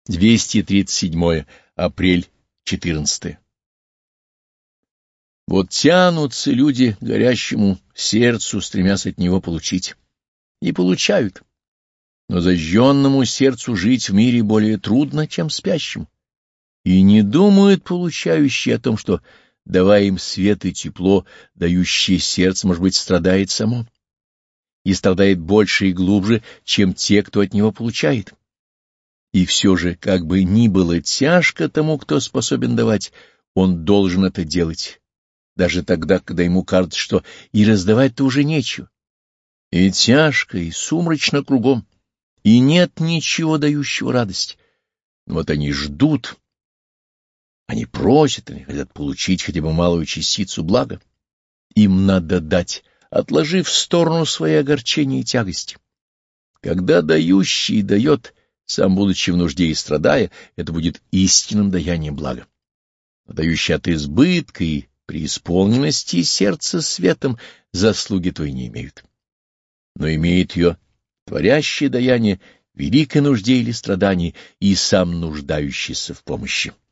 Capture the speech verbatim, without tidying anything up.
двести тридцать седьмое. Апрель четырнадцатое. Вот тянутся люди к горящему сердцу, стремясь от него получить. И получают. Но зажженному сердцу жить в мире более трудно, чем спящему. И не думают получающие о том, что, давая им свет и тепло, дающее сердце, может быть, страдает само. И страдает больше и глубже, чем те, кто от него получает. И все же, как бы ни было тяжко тому, кто способен давать, он должен это делать, даже тогда, когда ему кажется, что и раздавать-то уже нечего. И тяжко, и сумрачно кругом, и нет ничего дающего радость. Но вот они ждут, они просят, они хотят получить хотя бы малую частицу блага. Им надо дать, отложив в сторону свои огорчения и тягости. Когда дающий дает, сам будучи в нужде и страдая, это будет истинным даянием блага. Но дающий от избытка и преисполненности сердца светом заслуги той не имеют. Но имеет ее творящее даяние в великой нужде или страдании и сам нуждающийся в помощи.